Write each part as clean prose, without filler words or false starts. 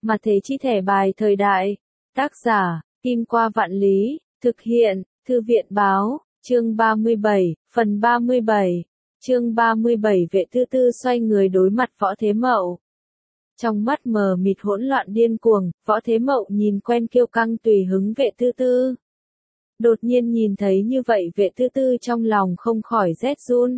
Mà thế chi thẻ bài thời đại. Tác giả, Kim Qua Vạn Lý, thực hiện, Thư viện báo, chương 37, phần 37. Chương 37 Vệ Tư Tư xoay người đối mặt Võ Thế Mậu. Trong mắt mờ mịt hỗn loạn điên cuồng, Võ Thế Mậu nhìn quen kiêu căng tùy hứng Vệ Tư Tư. Đột nhiên nhìn thấy như vậy Vệ Tư Tư trong lòng không khỏi rét run.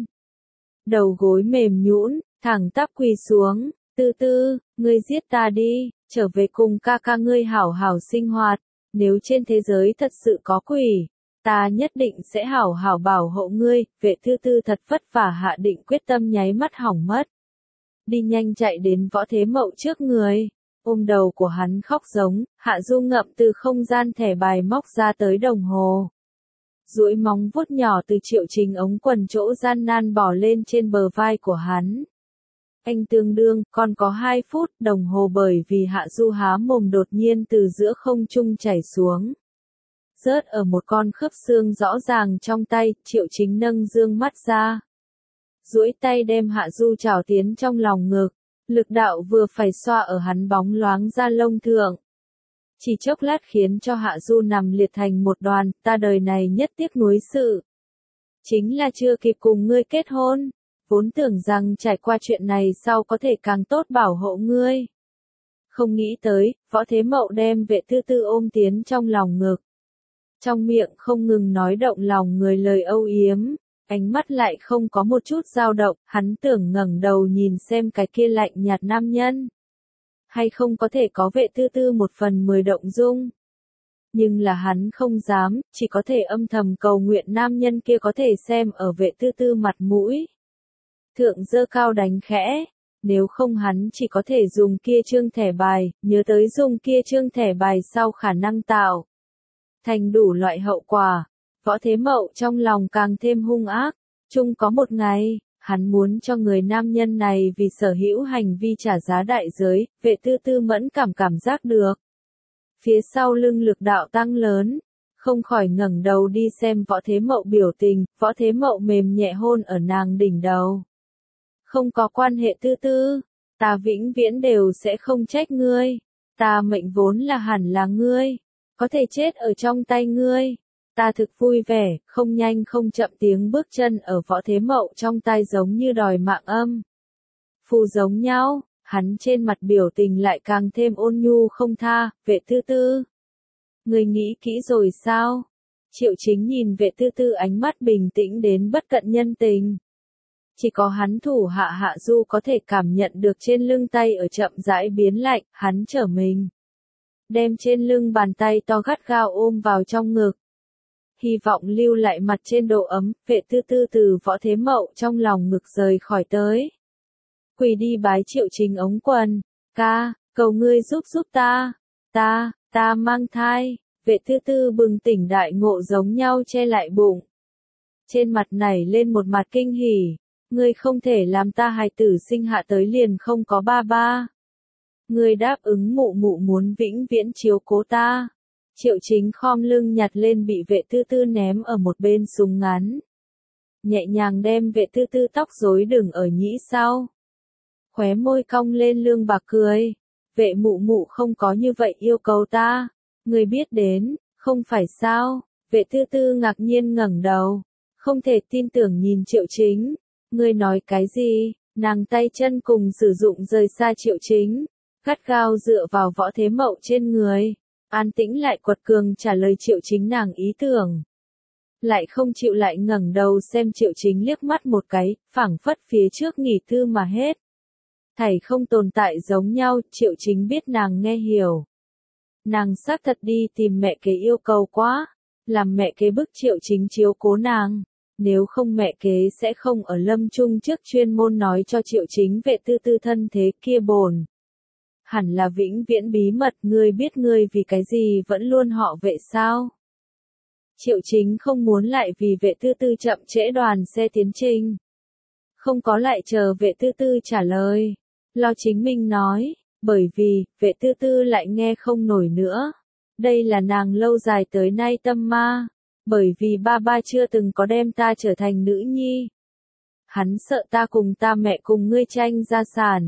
Đầu gối mềm nhũn, thẳng tắp quỳ xuống, Tư Tư, ngươi giết ta đi, trở về cùng ca ca ngươi hảo hảo sinh hoạt, nếu trên thế giới thật sự có quỷ, ta nhất định sẽ hảo hảo bảo hộ ngươi. Vệ Tư Tư thật vất vả hạ định quyết tâm nháy mắt hỏng mất. Đi nhanh chạy đến Võ Thế Mậu trước người, ôm đầu của hắn khóc giống. Hạ Du ngậm từ không gian thẻ bài móc ra tới đồng hồ. Duỗi móng vuốt nhỏ từ Triệu Chính ống quần chỗ gian nan bỏ lên trên bờ vai của hắn. Anh tương đương, còn có 2 phút, đồng hồ bởi vì Hạ Du há mồm đột nhiên từ giữa không trung chảy xuống. Rớt ở một con khớp xương rõ ràng trong tay, Triệu Chính nâng dương mắt ra. Duỗi tay đem Hạ Du trảo tiến trong lòng ngực, lực đạo vừa phải xoa ở hắn bóng loáng da lông thượng. Chỉ chốc lát khiến cho Hạ Du nằm liệt thành một đoàn, ta đời này nhất tiếc nuối sự. Chính là chưa kịp cùng ngươi kết hôn, vốn tưởng rằng trải qua chuyện này sau có thể càng tốt bảo hộ ngươi. Không nghĩ tới, Võ Thế Mậu đem Vệ Tư Tư ôm tiến trong lòng ngực. Trong miệng không ngừng nói động lòng người lời âu yếm, ánh mắt lại không có một chút dao động, hắn tưởng ngẩng đầu nhìn xem cái kia lạnh nhạt nam nhân. Hay không có thể có Vệ Tư Tư 1/10 động dung. Nhưng là hắn không dám, chỉ có thể âm thầm cầu nguyện nam nhân kia có thể xem ở Vệ Tư Tư mặt mũi. Thượng dơ cao đánh khẽ, nếu không hắn chỉ có thể dùng kia trương thẻ bài, nhớ tới dùng kia trương thẻ bài sau khả năng tạo thành đủ loại hậu quả. Võ Thế Mậu trong lòng càng thêm hung ác, chung có một ngày, hắn muốn cho người nam nhân này vì sở hữu hành vi trả giá đại giới. Vệ Tư Tư mẫn cảm giác được. Phía sau lưng lực đạo tăng lớn, không khỏi ngẩng đầu đi xem Võ Thế Mậu biểu tình. Võ Thế Mậu mềm nhẹ hôn ở nàng đỉnh đầu. Không có quan hệ Tư Tư, ta vĩnh viễn đều sẽ không trách ngươi, ta mệnh vốn là hẳn là ngươi, có thể chết ở trong tay ngươi. Ta thực vui vẻ, không nhanh không chậm tiếng bước chân ở Võ Thế Mậu trong tai giống như đòi mạng âm. Phù giống nhau, hắn trên mặt biểu tình lại càng thêm ôn nhu không tha. Vệ Tư Tư, ngươi nghĩ kỹ rồi sao? Triệu Chính nhìn Vệ Tư Tư ánh mắt bình tĩnh đến bất cận nhân tình. Chỉ có hắn thủ hạ Hạ Du có thể cảm nhận được trên lưng tay ở chậm rãi biến lạnh, hắn trở mình. Đem trên lưng bàn tay to gắt gao ôm vào trong ngực. Hy vọng lưu lại mặt trên độ ấm. Vệ Tư Tư từ Võ Thế Mậu trong lòng ngực rời khỏi tới. Quỳ đi bái Triệu Chính ống quần, ca, cầu ngươi giúp ta, ta mang thai. Vệ Tư Tư bừng tỉnh đại ngộ giống nhau che lại bụng. Trên mặt nảy lên một mặt kinh hỉ. Ngươi không thể làm ta hài tử sinh hạ tới liền không có ba ba. Ngươi đáp ứng mụ mụ muốn vĩnh viễn chiếu cố ta. Triệu Chính khom lưng nhặt lên bị Vệ Tư Tư ném ở một bên súng ngắn. Nhẹ nhàng đem Vệ Tư Tư tóc rối đừng ở nhĩ sau. Khóe môi cong lên lương bạc cười. Vệ mụ mụ không có như vậy yêu cầu ta. Ngươi biết đến, không phải sao? Vệ Tư Tư ngạc nhiên ngẩng đầu. Không thể tin tưởng nhìn Triệu Chính. Ngươi nói cái gì? Nàng tay chân cùng sử dụng rời xa Triệu Chính. Gắt gao dựa vào Võ Thế Mậu trên người. An tĩnh lại quật cường trả lời Triệu Chính nàng ý tưởng. Lại không chịu lại ngẩng đầu xem Triệu Chính liếc mắt một cái, phảng phất phía trước nghỉ thư mà hết. Thảy không tồn tại giống nhau. Triệu Chính biết nàng nghe hiểu. Nàng xác thật đi tìm mẹ kế yêu cầu quá. Làm mẹ kế bức Triệu Chính chiếu cố nàng. Nếu không mẹ kế sẽ không ở lâm chung trước chuyên môn nói cho Triệu Chính Vệ Tư Tư thân thế kia bổn. Hẳn là vĩnh viễn bí mật. Ngươi biết ngươi vì cái gì vẫn luôn họ Vệ sao? Triệu Chính không muốn lại vì Vệ Tư Tư chậm trễ đoàn xe tiến trình. Không có lại chờ Vệ Tư Tư trả lời. Lo chính mình nói, bởi vì, Vệ Tư Tư lại nghe không nổi nữa. Đây là nàng lâu dài tới nay tâm ma. Bởi vì ba chưa từng có đem ta trở thành nữ nhi. Hắn sợ ta cùng ta mẹ cùng ngươi tranh gia sản.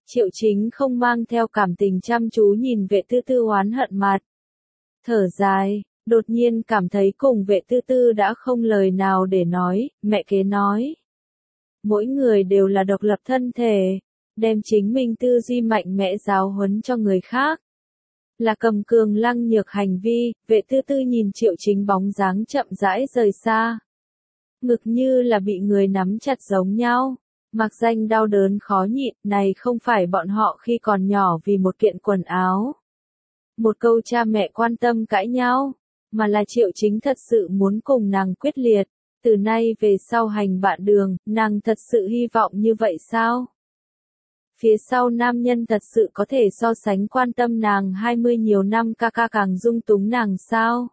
Triệu Chính không mang theo cảm tình chăm chú nhìn vệ tư tư oán hận mặt. Thở dài, đột nhiên cảm thấy cùng vệ tư tư đã không lời nào để nói, mẹ kế nói. Mỗi người đều là độc lập thân thể, đem chính mình tư duy mạnh mẽ giáo huấn cho người khác. Là cầm cường lăng nhược hành vi, vệ tư tư nhìn Triệu Chính bóng dáng chậm rãi rời xa. Ngực như là bị người nắm chặt giống nhau. Mặc danh đau đớn khó nhịn, này không phải bọn họ khi còn nhỏ vì một kiện quần áo. Một câu cha mẹ quan tâm cãi nhau, mà là Triệu Chính thật sự muốn cùng nàng quyết liệt. Từ nay về sau hành bạn đường, nàng thật sự hy vọng như vậy sao? Phía sau nam nhân thật sự có thể so sánh quan tâm nàng 20 nhiều năm ca ca càng dung túng nàng sao?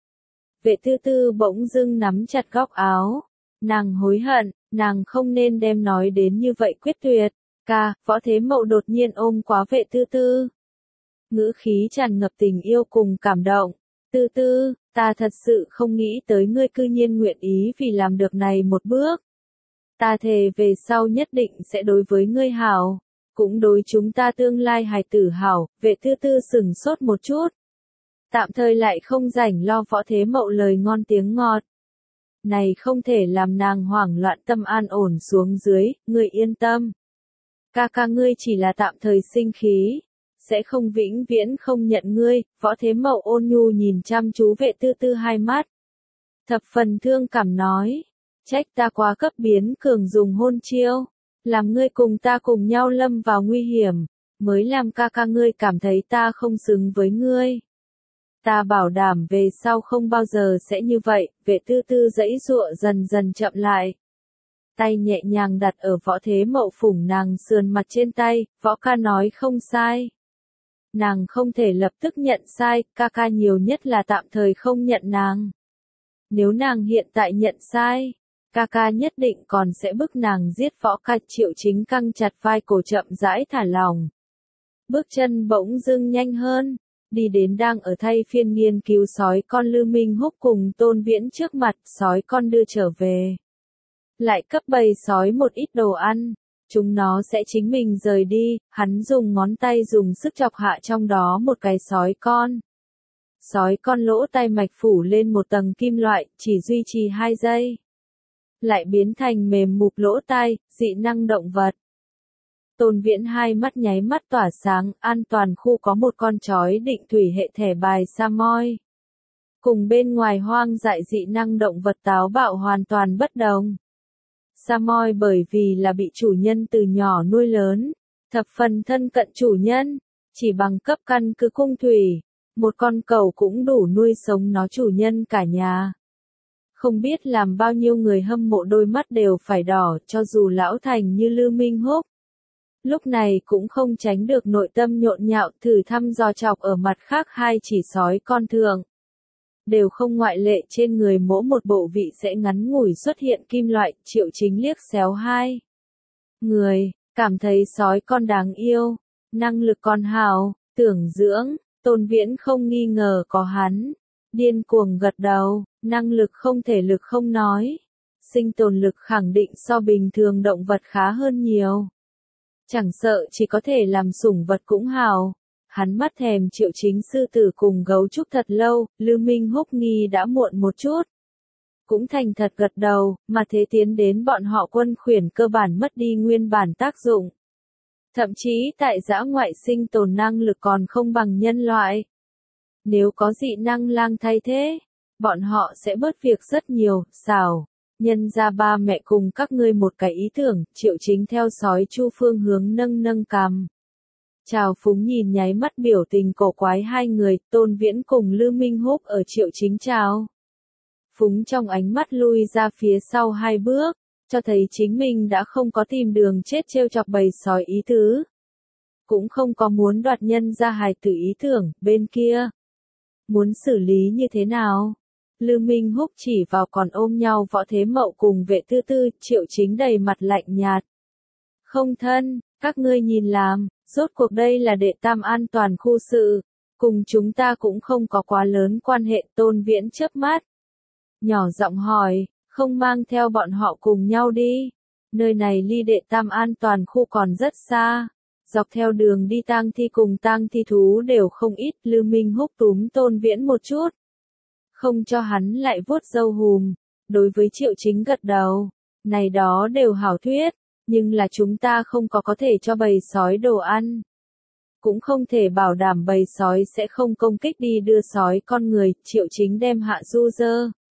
Vệ tư tư bỗng dưng nắm chặt góc áo. Nàng hối hận, nàng không nên đem nói đến như vậy quyết tuyệt. Ca, Võ Thế Mậu đột nhiên ôm quá vệ tư tư. Ngữ khí tràn ngập tình yêu cùng cảm động. Tư tư, ta thật sự không nghĩ tới ngươi cư nhiên nguyện ý vì làm được này một bước. Ta thề về sau nhất định sẽ đối với ngươi hảo, cũng đối chúng ta tương lai hài tử hảo. Vệ tư tư sừng sốt một chút. Tạm thời lại không rảnh lo Võ Thế Mậu lời ngon tiếng ngọt. Này không thể làm nàng hoảng loạn tâm an ổn xuống dưới, ngươi yên tâm. Ca ca ngươi chỉ là tạm thời sinh khí, sẽ không vĩnh viễn không nhận ngươi. Võ Thế Mậu ôn nhu nhìn chăm chú vệ tư tư hai mắt. Thập phần thương cảm nói, trách ta quá cấp biến cường dùng hôn chiêu, làm ngươi cùng ta cùng nhau lâm vào nguy hiểm, mới làm ca ca ngươi cảm thấy ta không xứng với ngươi. Ta bảo đảm về sau không bao giờ sẽ như vậy. Vệ tư tư giãy giụa dần dần chậm lại. Tay nhẹ nhàng đặt ở Võ Thế Mậu phủng nàng sườn mặt trên tay, Võ ca nói không sai. Nàng không thể lập tức nhận sai, ca ca nhiều nhất là tạm thời không nhận nàng. Nếu nàng hiện tại nhận sai, ca ca nhất định còn sẽ bức nàng giết Võ ca. Triệu Chính căng chặt vai cổ chậm rãi thả lỏng. Bước chân bỗng dưng nhanh hơn. Đi đến đang ở thay phiên nghiên cứu sói con Lưu Minh Húc cùng Tôn Viễn trước mặt, sói con đưa trở về. Lại cấp bầy sói một ít đồ ăn, chúng nó sẽ chính mình rời đi. Hắn dùng ngón tay dùng sức chọc hạ trong đó một cái sói con. Sói con lỗ tai mạch phủ lên một tầng kim loại, chỉ duy trì 2 giây. Lại biến thành mềm mục lỗ tai, dị năng động vật. Tôn Viễn hai mắt nháy mắt tỏa sáng, an toàn khu có một con chói định thủy hệ thẻ bài Samoy. Cùng bên ngoài hoang dại dị năng động vật táo bạo hoàn toàn bất đồng. Samoy bởi vì là bị chủ nhân từ nhỏ nuôi lớn, thập phần thân cận chủ nhân, chỉ bằng cấp căn cứ cung thủy, một con cẩu cũng đủ nuôi sống nó chủ nhân cả nhà. Không biết làm bao nhiêu người hâm mộ đôi mắt đều phải đỏ, cho dù lão thành như Lưu Minh Húc. Lúc này cũng không tránh được nội tâm nhộn nhạo, thử thăm dò chọc ở mặt khác hai chỉ sói con thượng. Đều không ngoại lệ, trên người mỗi một bộ vị sẽ ngắn ngủi xuất hiện kim loại. Triệu Chính liếc xéo hai người, cảm thấy sói con đáng yêu, năng lực con hào, tưởng dưỡng. Tôn Viễn không nghi ngờ có hắn, điên cuồng gật đầu, năng lực không thể lực không nói, sinh tồn lực khẳng định so bình thường động vật khá hơn nhiều. Chẳng sợ chỉ có thể làm sủng vật cũng hào. Hắn mắt thèm Triệu Chính sư tử cùng gấu trúc thật lâu. Lưu Minh Húc nghi đã muộn một chút, cũng thành thật gật đầu, mà thế tiến đến bọn họ quân khuyển cơ bản mất đi nguyên bản tác dụng. Thậm chí tại dã ngoại sinh tồn năng lực còn không bằng nhân loại. Nếu có dị năng lang thay thế, bọn họ sẽ bớt việc rất nhiều. Xảo, nhân ra ba mẹ cùng các ngươi một cái ý tưởng. Triệu Chính theo sói chu phương hướng nâng nâng cằm. Chào phúng nhìn nháy mắt biểu tình cổ quái hai người. Tôn Viễn cùng Lưu Minh Húc ở Triệu Chính chào phúng trong ánh mắt lui ra phía sau 2 bước, cho thấy chính mình đã không có tìm đường chết trêu chọc bầy sói ý tứ, cũng không có muốn đoạt nhân ra hài tử ý tưởng. Bên kia muốn xử lý như thế nào? Lưu Minh Húc chỉ vào còn ôm nhau Võ Thế Mậu cùng vệ tư tư. Triệu Chính đầy mặt lạnh nhạt. Không thân, các ngươi nhìn làm, rốt cuộc đây là đệ tam an toàn khu sự, cùng chúng ta cũng không có quá lớn quan hệ. Tôn Viễn chớp mắt, nhỏ giọng hỏi, không mang theo bọn họ cùng nhau đi, nơi này ly đệ tam an toàn khu còn rất xa. Dọc theo đường đi tang thi cùng tang thi thú đều không ít, Lưu Minh Húc túm Tôn Viễn một chút. Không cho hắn lại vuốt râu hùm. Đối với Triệu Chính gật đầu. Này đó đều hảo thuyết, nhưng là chúng ta không có thể cho bầy sói đồ ăn. Cũng không thể bảo đảm bầy sói sẽ không công kích đi đưa sói con người, Triệu Chính đem Hạ Du dơ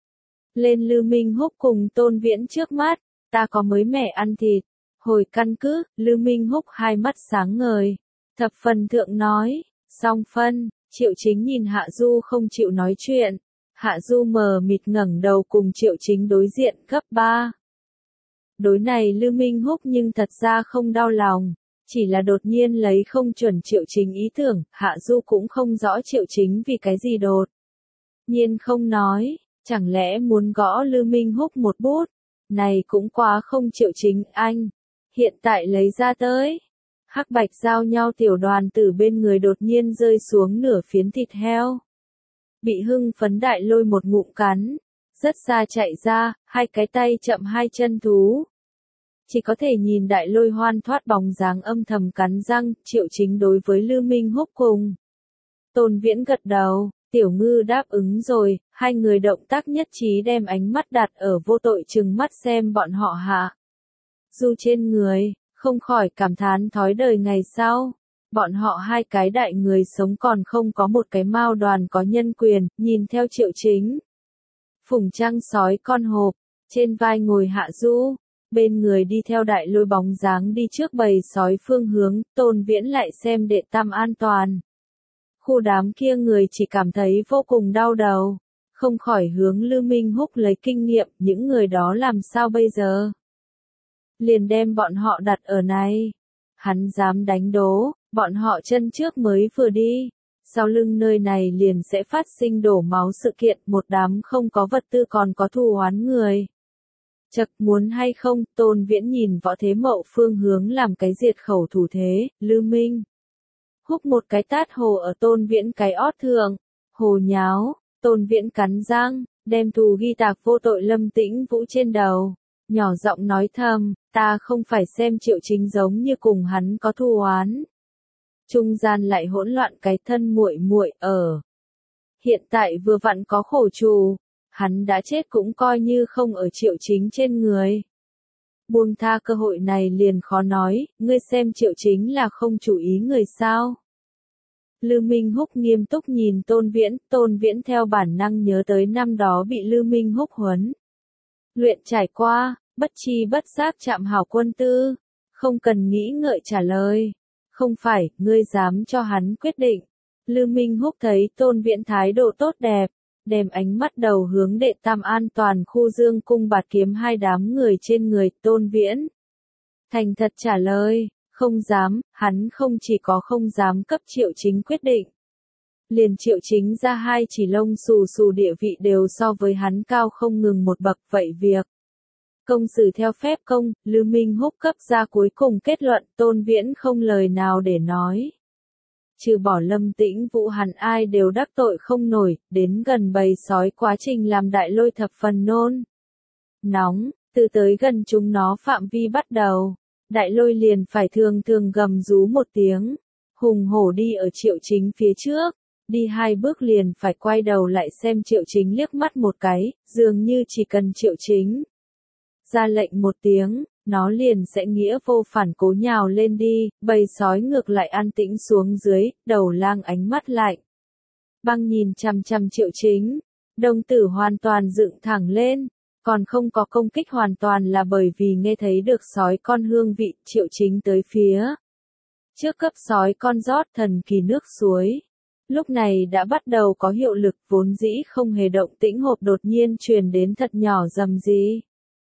lên Lưu Minh Húc cùng Tôn Viễn trước mắt, ta có mới mẻ ăn thịt. Hồi căn cứ, Lưu Minh Húc hai mắt sáng ngời. Thập phần thượng nói, song phân, Triệu Chính nhìn Hạ Du không chịu nói chuyện. Hạ Du mờ mịt ngẩng đầu cùng Triệu Chính đối diện cấp 3. Đối này Lưu Minh Húc nhưng thật ra không đau lòng. Chỉ là đột nhiên lấy không chuẩn Triệu Chính ý tưởng, Hạ Du cũng không rõ Triệu Chính vì cái gì đột nhiên không nói, chẳng lẽ muốn gõ Lưu Minh Húc một bút, này cũng quá không Triệu Chính anh, hiện tại lấy ra tới. Hắc bạch giao nhau tiểu đoàn tử bên người đột nhiên rơi xuống nửa phiến thịt heo. Bị hưng phấn Đại Lôi một ngụm cắn, rất xa chạy ra, hai cái tay chậm hai chân thú. Chỉ có thể nhìn Đại Lôi hoan thoát bóng dáng âm thầm cắn răng, Triệu Chính đối với Lưu Minh Húc cùng. Tôn Viễn gật đầu, Tiểu Ngư đáp ứng rồi, hai người động tác nhất trí đem ánh mắt đặt ở vô tội chừng mắt xem bọn họ Hạ Du trên người, không khỏi cảm thán thói đời ngày sau. Bọn họ hai cái đại người sống còn không có một cái mao đoàn có nhân quyền, nhìn theo Triệu Chính. Phùng trăng sói con hộp, trên vai ngồi Hạ Du. Bên người đi theo Đại Lôi bóng dáng đi trước bầy sói phương hướng, Tôn Viễn lại xem đệ tam an toàn. Khu đám kia người chỉ cảm thấy vô cùng đau đầu, không khỏi hướng Lưu Minh Húc lấy kinh nghiệm, những người đó làm sao bây giờ? Liền đem bọn họ đặt ở này. Hắn dám đánh đố, bọn họ chân trước mới vừa đi, sau lưng nơi này liền sẽ phát sinh đổ máu sự kiện, một đám không có vật tư còn có thù oán người. Chật muốn hay không, Tôn Viễn nhìn Võ Thế Mậu phương hướng làm cái diệt khẩu thủ thế, Lưu Minh Húc một cái tát hồ ở Tôn Viễn cái ót thượng, hồ nháo, Tôn Viễn cắn răng, đem thù ghi tạc vô tội Lâm Tĩnh Vũ trên đầu, nhỏ giọng nói thầm, ta không phải xem Triệu Chính giống như cùng hắn có thù oán. Trung gian lại hỗn loạn cái thân muội muội ở. Hiện tại vừa vặn có khổ trù. Hắn đã chết cũng coi như không ở Triệu Chính trên người. Buông tha cơ hội này liền khó nói, ngươi xem Triệu Chính là không chủ ý người sao. Lưu Minh Húc nghiêm túc nhìn Tôn Viễn theo bản năng nhớ tới năm đó bị Lưu Minh Húc huấn. Luyện trải qua, bất chi bất giác chạm hảo quân tư, không cần nghĩ ngợi trả lời. Không phải, ngươi dám cho hắn quyết định. Lưu Minh Húc thấy Tôn Viễn thái độ tốt đẹp. Đem ánh mắt đầu hướng đệ tam an toàn khu Dương Cung Bạt Kiếm hai đám người trên người Tôn Viễn. Thành thật trả lời, không dám, hắn không chỉ có không dám cấp Triệu Chính quyết định. Liền Triệu Chính ra hai chỉ lông xù xù địa vị đều so với hắn cao không ngừng một bậc vậy việc. Công xử theo phép công, Lưu Minh Húc cấp ra cuối cùng kết luận Tôn Viễn không lời nào để nói. Trừ bỏ Lâm Tĩnh Vũ hắn ai đều đắc tội không nổi, đến gần bầy sói quá trình làm Đại Lôi thập phần nôn. Nóng, từ tới gần chúng nó phạm vi bắt đầu. Đại Lôi liền phải thường thường gầm rú một tiếng. Hùng hổ đi ở Triệu Chính phía trước. Đi hai bước liền phải quay đầu lại xem Triệu Chính liếc mắt một cái, dường như chỉ cần Triệu Chính ra lệnh một tiếng, nó liền sẽ nghĩa vô phản cố nhào lên đi, bầy sói ngược lại an tĩnh xuống dưới, đầu lang ánh mắt lạnh. Băng nhìn chằm chằm Triệu Chính, đồng tử hoàn toàn dựng thẳng lên, còn không có công kích hoàn toàn là bởi vì nghe thấy được sói con hương vị, Triệu Chính tới phía trước cấp sói con rót thần kỳ nước suối. Lúc này đã bắt đầu có hiệu lực, vốn dĩ không hề động tĩnh hộp đột nhiên truyền đến thật nhỏ rầm rì.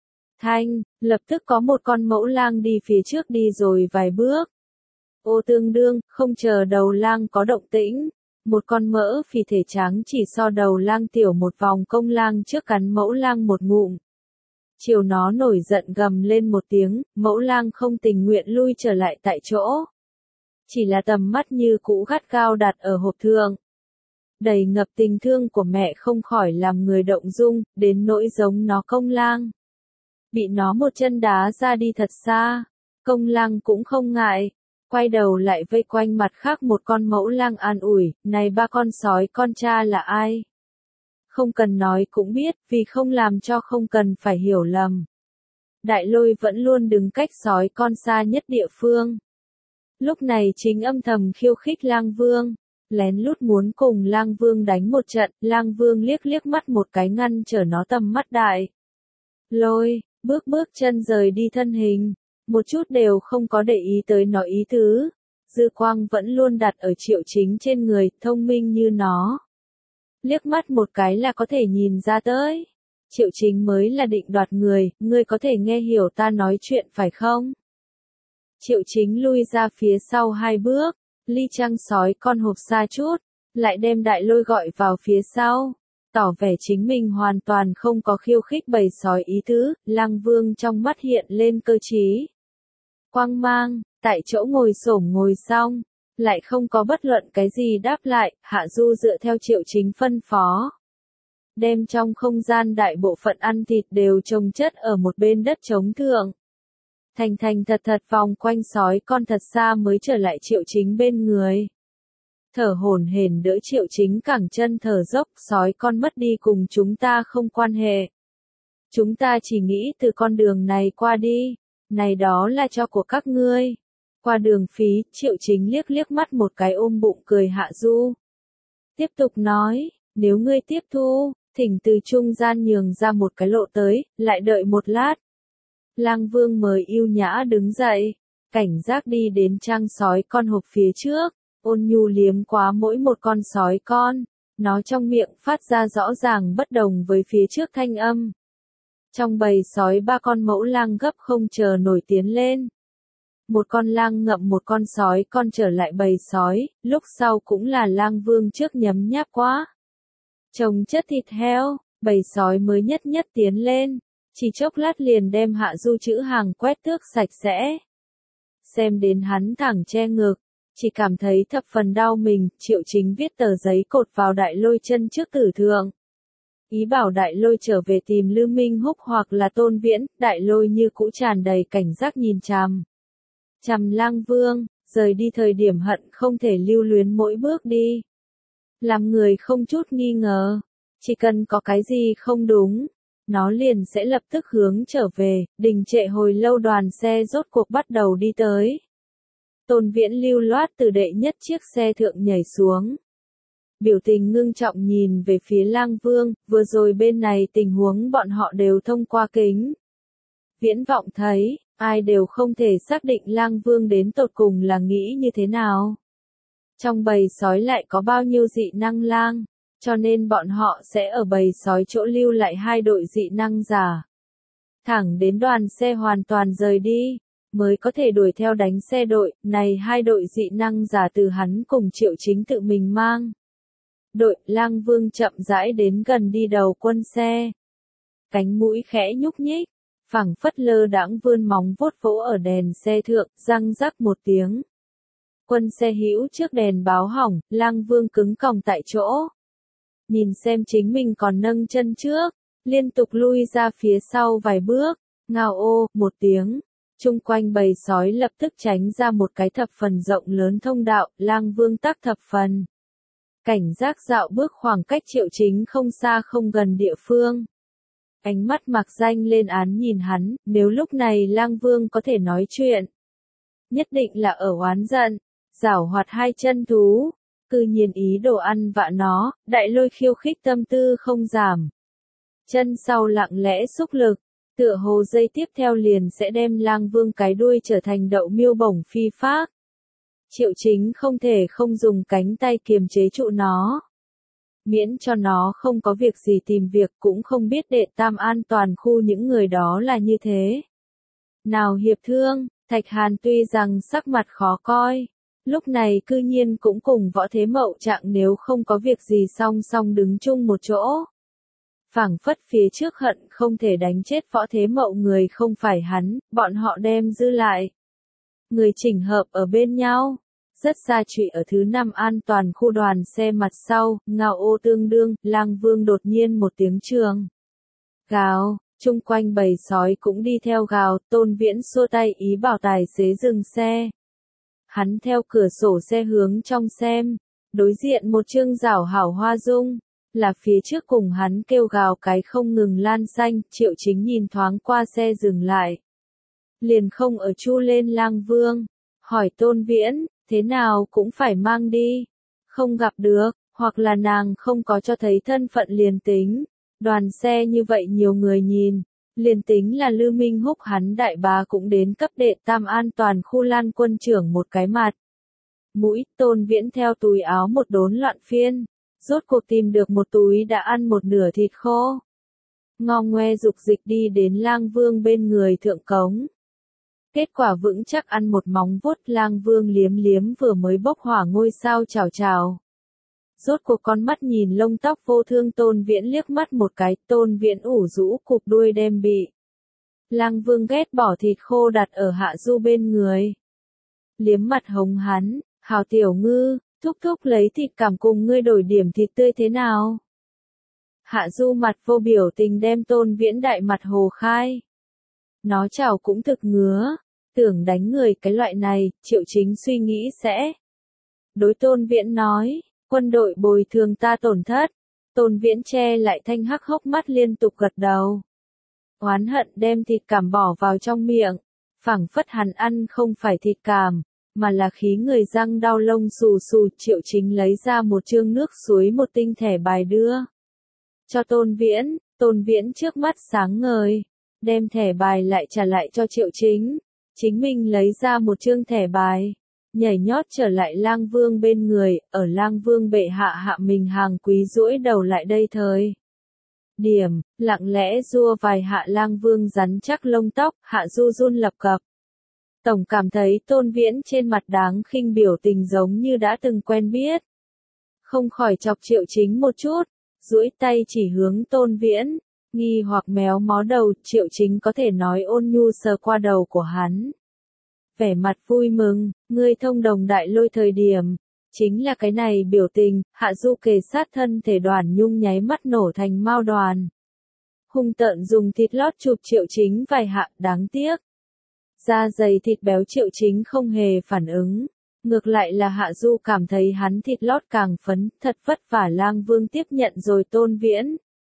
Thanh, lập tức có một con mẫu lang đi phía trước đi rồi vài bước. Ô tương đương, không chờ đầu lang có động tĩnh. Một con mỡ phì thể trắng chỉ so đầu lang tiểu một vòng công lang trước cắn mẫu lang một ngụm. Chiều nó nổi giận gầm lên một tiếng, mẫu lang không tình nguyện lui trở lại tại chỗ. Chỉ là tầm mắt như cũ gắt gao đặt ở hộp thượng. Đầy ngập tình thương của mẹ không khỏi làm người động dung, đến nỗi giống nó công lang. Bị nó một chân đá ra đi thật xa, công lang cũng không ngại, quay đầu lại vây quanh mặt khác một con mẫu lang an ủi, này ba con sói con cha là ai? Không cần nói cũng biết, vì không làm cho không cần phải hiểu lầm. Đại Lôi vẫn luôn đứng cách sói con xa nhất địa phương. Lúc này chính âm thầm khiêu khích Lang Vương, lén lút muốn cùng Lang Vương đánh một trận, Lang Vương liếc liếc mắt một cái ngăn trở nó tầm mắt Đại Lôi, bước chân rời đi thân hình, một chút đều không có để ý tới nó ý tứ. Dư quang vẫn luôn đặt ở Triệu Chính trên người, thông minh như nó. Liếc mắt một cái là có thể nhìn ra tới. Triệu Chính mới là định đoạt người, ngươi có thể nghe hiểu ta nói chuyện phải không? Triệu Chính lui ra phía sau 2 bước, ly trăng sói con hộp xa chút, lại đem Đại Lôi gọi vào phía sau, tỏ vẻ chính mình hoàn toàn không có khiêu khích bầy sói ý tứ. Lang Vương trong mắt hiện lên cơ trí quang mang, tại chỗ ngồi xổm ngồi xong, lại không có bất luận cái gì đáp lại. Hạ Du dựa theo Triệu Chính phân phó, đem trong không gian đại bộ phận ăn thịt đều chồng chất ở một bên đất trống thượng. Thành thật vòng quanh sói con thật xa mới trở lại Triệu Chính bên người. Thở hổn hển đỡ Triệu Chính cẳng chân thở dốc, sói con mất đi cùng chúng ta không quan hệ. Chúng ta chỉ nghĩ từ con đường này qua đi, này đó là cho của các ngươi. Qua đường phí, Triệu Chính liếc liếc mắt một cái ôm bụng cười Hạ Du. Tiếp tục nói, nếu ngươi tiếp thu, thỉnh từ trung gian nhường ra một cái lộ tới, lại đợi một lát. Lang Vương mới yêu nhã đứng dậy, cảnh giác đi đến trang sói con hộp phía trước, ôn nhu liếm quá mỗi một con sói con, nó trong miệng phát ra rõ ràng bất đồng với phía trước thanh âm. Trong bầy sói 3 con mẫu lang gấp không chờ nổi tiến lên. Một con lang ngậm một con sói con trở lại bầy sói, lúc sau cũng là Lang Vương trước nhấm nháp quá. Trồng chất thịt heo, bầy sói mới nhất tiến lên, chỉ chốc lát liền đem Hạ Du chữ hàng quét tước sạch sẽ. Xem đến hắn thẳng che ngực, chỉ cảm thấy thập phần đau mình. Triệu Chính viết tờ giấy cột vào Đại Lôi chân trước tử thượng. Ý bảo Đại Lôi trở về tìm Lư Minh Húc hoặc là Tôn Viễn. Đại Lôi như cũ tràn đầy cảnh giác nhìn chằm Lang Vương, rời đi thời điểm hận không thể lưu luyến mỗi bước đi. Làm người không chút nghi ngờ, chỉ cần có cái gì không đúng, nó liền sẽ lập tức hướng trở về. Đình trệ hồi lâu đoàn xe rốt cuộc bắt đầu đi tới. Tôn Viễn lưu loát từ đệ nhất chiếc xe thượng nhảy xuống. Biểu tình ngưng trọng nhìn về phía Lang Vương, vừa rồi bên này tình huống bọn họ đều thông qua kính viễn vọng thấy, ai đều không thể xác định Lang Vương đến tột cùng là nghĩ như thế nào. Trong bầy sói lại có bao nhiêu dị năng lang, cho nên bọn họ sẽ ở bầy sói chỗ lưu lại 2 đội dị năng giả. Thẳng đến đoàn xe hoàn toàn rời đi, mới có thể đuổi theo đánh xe đội. Này 2 đội dị năng giả từ hắn cùng Triệu Chính tự mình mang. Đội Lang Vương chậm rãi đến gần đi đầu quân xe. Cánh mũi khẽ nhúc nhích, phảng phất lơ đãng vươn móng vuốt vỗ ở đèn xe thượng, răng rắc một tiếng. Quân xe hữu trước đèn báo hỏng, Lang Vương cứng còng tại chỗ. Nhìn xem chính mình còn nâng chân trước, liên tục lui ra phía sau vài bước, ngao ô, một tiếng. Chung quanh bầy sói lập tức tránh ra một cái thập phần rộng lớn thông đạo. Lang Vương tắc thập phần cảnh giác dạo bước khoảng cách Triệu Chính không xa không gần địa phương. Ánh mắt Mạc Danh lên án nhìn hắn, nếu lúc này Lang Vương có thể nói chuyện, nhất định là ở oán giận, giảo hoạt 2 chân thú, cư nhiên ý đồ ăn vạ nó. Đại Lôi khiêu khích tâm tư không giảm. Chân sau lặng lẽ xúc lực, tựa hồ dây tiếp theo liền sẽ đem Lang Vương cái đuôi trở thành đậu miêu bổng phi phác. Triệu Chính không thể không dùng cánh tay kiềm chế trụ nó. Miễn cho nó không có việc gì tìm việc, cũng không biết đệ tam an toàn khu những người đó là như thế nào hiệp thương. Thạch Hàn tuy rằng sắc mặt khó coi, lúc này cư nhiên cũng cùng Võ Thế Mậu Trạng nếu không có việc gì song song đứng chung một chỗ. Phảng phất phía trước hận không thể đánh chết Võ Thế Mậu người không phải hắn, bọn họ đem dư lại người chỉnh hợp ở bên nhau. Rất xa trụy ở thứ 5 an toàn khu đoàn xe mặt sau, ngao ô tương đương. Lang Vương đột nhiên một tiếng trường gào, chung quanh bầy sói cũng đi theo gào. Tôn Viễn xua tay ý bảo tài xế dừng xe. Hắn theo cửa sổ xe hướng trong xem, đối diện một trương rảo hảo hoa dung, là phía trước cùng hắn kêu gào cái không ngừng lan xanh, Triệu Chính nhìn thoáng qua xe dừng lại. Liền không ở chu lên Lang Vương, hỏi Tôn Viễn, thế nào cũng phải mang đi, không gặp được, hoặc là nàng không có cho thấy thân phận liền tính, đoàn xe như vậy nhiều người nhìn, liền tính là Lư Minh Húc hắn đại bá cũng đến cấp đệ tam an toàn khu Lan quân trưởng một cái mặt. Mũi, Tôn Viễn theo túi áo một đốn loạn phiên, rốt cuộc tìm được một túi đã ăn một nửa thịt khô. Ngo ngoe dục dịch đi đến Lang Vương bên người thượng cống. Kết quả vững chắc ăn một móng vuốt, Lang Vương liếm liếm vừa mới bốc hỏa ngôi sao chào chào. Rốt cuộc con mắt nhìn lông tóc vô thương Tôn Viễn liếc mắt một cái, Tôn Viễn ủ rũ cục đuôi đem bị. Lang Vương ghét bỏ thịt khô đặt ở Hạ Du bên người. Liếm mặt hống hắn, hào tiểu ngư, thúc thúc lấy thịt cảm cùng ngươi đổi điểm thịt tươi thế nào? Hạ Du mặt vô biểu tình đem Tôn Viễn đại mặt hồ khai. Nó chảo cũng thực ngứa, tưởng đánh người cái loại này, Triệu Chính suy nghĩ sẽ. Đối Tôn Viễn nói, quân đội bồi thường ta tổn thất. Tôn Viễn che lại thanh hắc hốc mắt liên tục gật đầu. Oán hận đem thịt cảm bỏ vào trong miệng, phảng phất hắn ăn không phải thịt cảm, mà là khí người răng đau lông xù xù. Triệu Chính lấy ra một chương nước suối một tinh thẻ bài đưa cho Tôn Viễn trước mắt sáng ngời, đem thẻ bài lại trả lại cho Triệu Chính, chính mình lấy ra một chương thẻ bài, nhảy nhót trở lại Lang Vương bên người, ở Lang Vương bệ hạ hạ mình hàng quý duỗi đầu lại đây thời điểm, lặng lẽ rua vài hạ Lang Vương rắn chắc lông tóc, Hạ Du run lập cập. Tổng cảm thấy Tôn Viễn trên mặt đáng khinh biểu tình giống như đã từng quen biết. Không khỏi chọc Triệu Chính một chút, duỗi tay chỉ hướng Tôn Viễn, nghi hoặc méo mó đầu, Triệu Chính có thể nói ôn nhu sờ qua đầu của hắn. Vẻ mặt vui mừng, ngươi thông đồng đại lôi thời điểm, chính là cái này biểu tình, Hạ Du kề sát thân thể Đoàn Nhung nháy mắt nổ thành mao đoàn. Hung tợn dùng thịt lót chụp Triệu Chính vài hạ, đáng tiếc. Da dày thịt béo Triệu Chính không hề phản ứng, ngược lại là Hạ Du cảm thấy hắn thịt lót càng phấn, thật vất vả. Lang Vương tiếp nhận rồi Tôn Viễn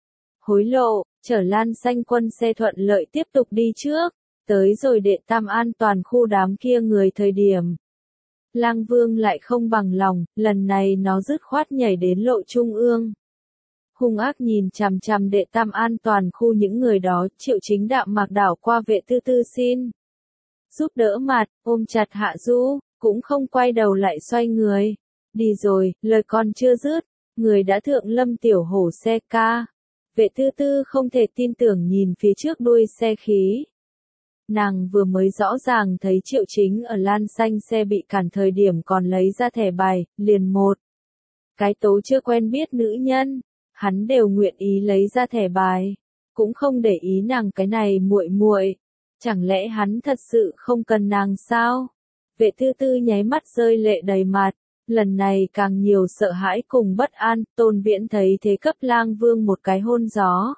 hối lộ, chở Lan Xanh quân xe thuận lợi tiếp tục đi trước, tới rồi đệ tam an toàn khu đám kia người thời điểm. Lang Vương lại không bằng lòng, lần này nó dứt khoát nhảy đến lộ trung ương. Hung ác nhìn chằm chằm đệ tam an toàn khu những người đó, Triệu Chính đạm mạc đảo qua vệ tư tư xin giúp đỡ mặt, ôm chặt Hạ Du, cũng không quay đầu lại xoay người. Đi rồi, lời còn chưa dứt, người đã thượng Lâm Tiểu Hổ xe ca. Vệ tư tư không thể tin tưởng nhìn phía trước đuôi xe khí. Nàng vừa mới rõ ràng thấy Triệu Chính ở Lan Xanh xe bị cản thời điểm còn lấy ra thẻ bài, liền một cái tố chưa quen biết nữ nhân, hắn đều nguyện ý lấy ra thẻ bài, cũng không để ý nàng cái này muội muội. Chẳng lẽ hắn thật sự không cần nàng sao? Vệ tư tư nháy mắt rơi lệ đầy mặt, lần này càng nhiều sợ hãi cùng bất an. Tôn Viễn thấy thế cấp Lang Vương một cái hôn gió,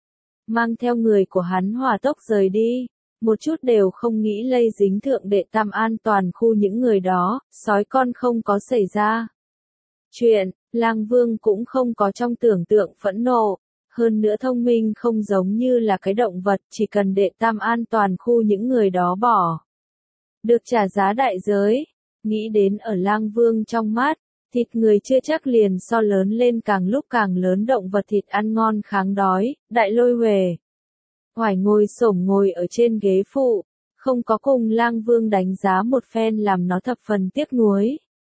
mang theo người của hắn hỏa tốc rời đi, một chút đều không nghĩ lây dính thượng đệ tam an toàn khu những người đó. Sói con không có xảy ra chuyện, Lang Vương cũng không có trong tưởng tượng phẫn nộ. Hơn nữa thông minh không giống như là cái động vật, chỉ cần đệ tam an toàn khu những người đó bỏ được trả giá đại giới. Nghĩ đến ở Lang Vương trong mắt, thịt người chưa chắc liền so lớn lên càng lúc càng lớn động vật thịt ăn ngon kháng đói. Đại lôi huề hoài ngồi xổm ngồi ở trên ghế phụ, không có cùng Lang Vương đánh giá một phen làm nó thập phần tiếc nuối.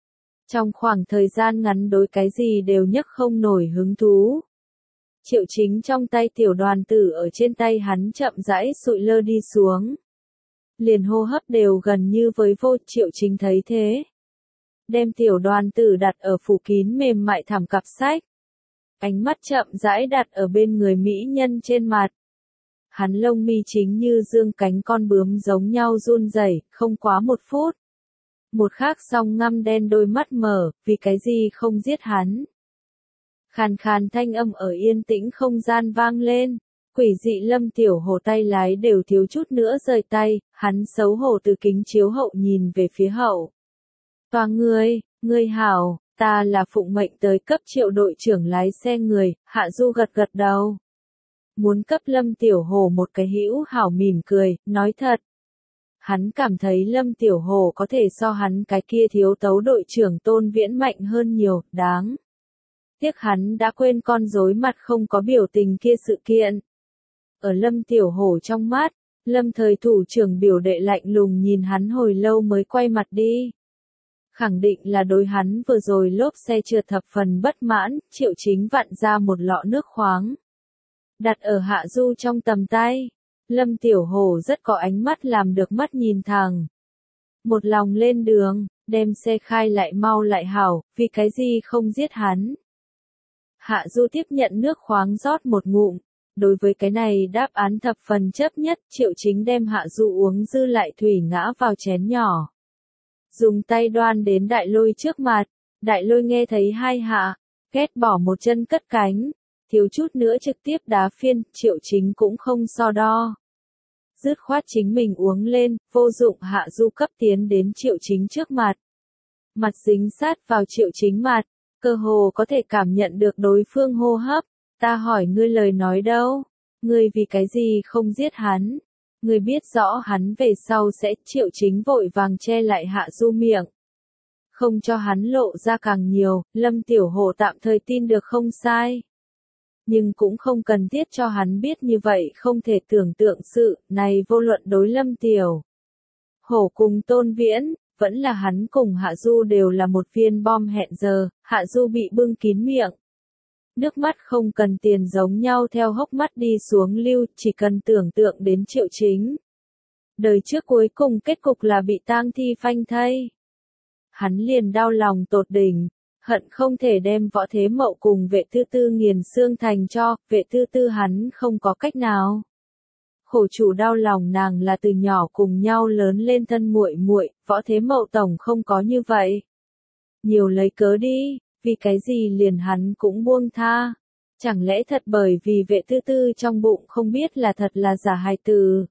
Trong khoảng thời gian ngắn đối cái gì đều nhấc không nổi hứng thú. Triệu Chính trong tay tiểu đoàn tử ở trên tay hắn chậm rãi sụi lơ đi xuống. Liền hô hấp đều gần như với vô. Triệu Chính thấy thế, đem tiểu đoàn tử đặt ở phủ kín mềm mại thảm cặp sách. Ánh mắt chậm rãi đặt ở bên người mỹ nhân trên mặt. Hắn lông mi chính như dương cánh con bướm giống nhau run rẩy, không quá một phút. Một khắc song ngăm đen đôi mắt mở, vì cái gì không giết hắn. Khàn khàn thanh âm ở yên tĩnh không gian vang lên, quỷ dị Lâm Tiểu Hổ tay lái đều thiếu chút nữa rời tay, hắn xấu hổ từ kính chiếu hậu nhìn về phía hậu Toa ngươi hảo, ta là phụng mệnh tới cấp Triệu đội trưởng lái xe người, Hạ Du gật gật đầu. Muốn cấp Lâm Tiểu Hồ một cái hữu hảo mỉm cười, nói thật. Hắn cảm thấy Lâm Tiểu Hồ có thể so hắn cái kia thiếu tấu đội trưởng Tôn Viễn mạnh hơn nhiều, đáng. Tiếc hắn đã quên con rối mặt không có biểu tình kia sự kiện. Ở Lâm Tiểu Hồ trong mắt, Lâm thời thủ trưởng biểu đệ lạnh lùng nhìn hắn hồi lâu mới quay mặt đi. Khẳng định là đối hắn vừa rồi lốp xe trượt thập phần bất mãn, Triệu Chính vặn ra một lọ nước khoáng. Đặt ở Hạ Du trong tầm tay. Lâm Tiểu Hồ rất có ánh mắt làm được mắt nhìn thẳng. Một lòng lên đường, đem xe khai lại mau lại hảo, vì cái gì không giết hắn. Hạ Du tiếp nhận nước khoáng rót một ngụm. Đối với cái này đáp án thập phần chấp nhất, Triệu Chính đem Hạ Du uống dư lại thủy ngã vào chén nhỏ. Dùng tay đoan đến Đại Lôi trước mặt, Đại Lôi nghe thấy hai hạ, ghét bỏ một chân cất cánh, thiếu chút nữa trực tiếp đá phiên, Triệu Chính cũng không so đo. Dứt khoát chính mình uống lên, vô dụng Hạ Du cấp tiến đến Triệu Chính trước mặt. Mặt dính sát vào Triệu Chính mặt, cơ hồ có thể cảm nhận được đối phương hô hấp. Ta hỏi ngươi lời nói đâu? Ngươi vì cái gì không giết hắn? Ngươi biết rõ hắn về sau sẽ, Triệu Chính vội vàng che lại Hạ Du miệng. Không cho hắn lộ ra càng nhiều, Lâm Tiểu Hồ tạm thời tin được không sai. Nhưng cũng không cần thiết cho hắn biết như vậy không thể tưởng tượng sự, này vô luận đối Lâm Tiểu Hồ cùng Tôn Viễn, vẫn là hắn cùng Hạ Du đều là một viên bom hẹn giờ, Hạ Du bị bưng kín miệng. Nước mắt không cần tiền giống nhau theo hốc mắt đi xuống lưu, chỉ cần tưởng tượng đến Triệu Chính. Đời trước cuối cùng kết cục là bị tang thi phanh thây. Hắn liền đau lòng tột đỉnh, hận không thể đem Võ Thế Mậu cùng Vệ Tư Tư nghiền xương thành cho, Vệ Tư Tư hắn không có cách nào. Khổ chủ đau lòng nàng là từ nhỏ cùng nhau lớn lên thân muội muội, Võ Thế Mậu tổng không có như vậy. Nhiều lấy cớ đi. Vì cái gì liền hắn cũng buông tha? Chẳng lẽ thật bởi vì Vệ Tư Tư trong bụng không biết là thật là giả hài tử?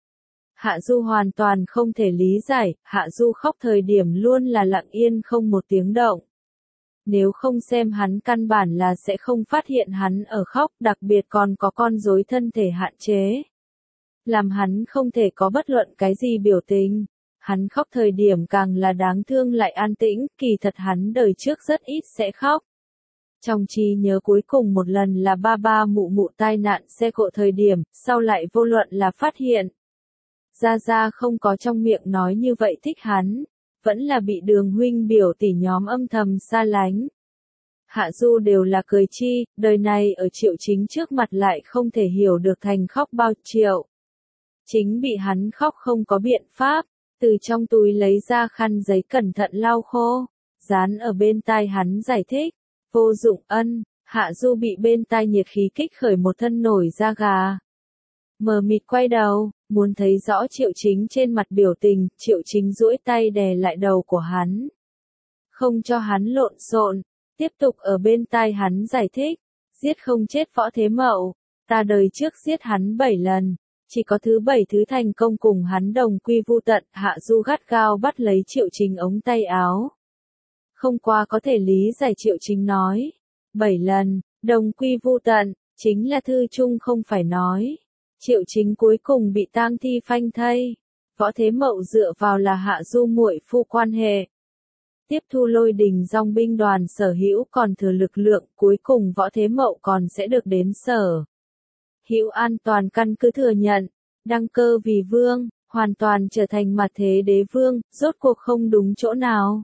Hạ Du hoàn toàn không thể lý giải, Hạ Du khóc thời điểm luôn là lặng yên không một tiếng động. Nếu không xem hắn căn bản là sẽ không phát hiện hắn ở khóc, đặc biệt còn có con rối thân thể hạn chế. Làm hắn không thể có bất luận cái gì biểu tình. Hắn khóc thời điểm càng là đáng thương lại an tĩnh, kỳ thật hắn đời trước rất ít sẽ khóc. Trong trí nhớ cuối cùng một lần là ba mụ mụ tai nạn xe cộ thời điểm, sau lại vô luận là phát hiện. Gia Gia không có trong miệng nói như vậy thích hắn, vẫn là bị Đường huynh biểu tỷ nhóm âm thầm xa lánh. Hạ Du đều là cười chi, đời này ở Triệu Chính trước mặt lại không thể hiểu được thành khóc bao Triệu. Chính bị hắn khóc không có biện pháp. Từ trong túi lấy ra khăn giấy cẩn thận lau khô, dán ở bên tai hắn giải thích, vô dụng ân, Hạ Du bị bên tai nhiệt khí kích khởi một thân nổi da gà. Mờ mịt quay đầu, muốn thấy rõ Triệu Chính trên mặt biểu tình, Triệu Chính duỗi tay đè lại đầu của hắn. Không cho hắn lộn xộn, tiếp tục ở bên tai hắn giải thích, giết không chết Võ Thế Mậu, ta đời trước giết hắn 7 lần. Chỉ có thứ 7 thứ thành công cùng hắn đồng quy vu tận, Hạ Du gắt gao bắt lấy Triệu Chính ống tay áo. Không qua có thể lý giải Triệu Chính nói. 7 lần, đồng quy vu tận, chính là thư chung không phải nói. Triệu Chính cuối cùng bị tang thi phanh thây. Võ Thế Mậu dựa vào là Hạ Du muội phu quan hệ. Tiếp thu Lôi Đình dòng binh đoàn sở hữu còn thừa lực lượng, cuối cùng Võ Thế Mậu còn sẽ được đến sở hữu an toàn căn cứ thừa nhận, đăng cơ vì vương, hoàn toàn trở thành mặt thế đế vương, rốt cuộc không đúng chỗ nào.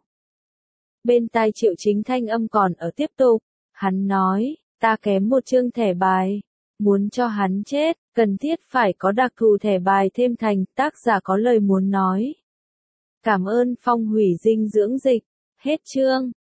Bên tai Triệu Chính thanh âm còn ở tiếp tục, hắn nói, ta kém một chương thẻ bài, muốn cho hắn chết, cần thiết phải có đặc thù thẻ bài thêm thành, tác giả có lời muốn nói. Cảm ơn Phong hủy dinh dưỡng dịch, hết chương.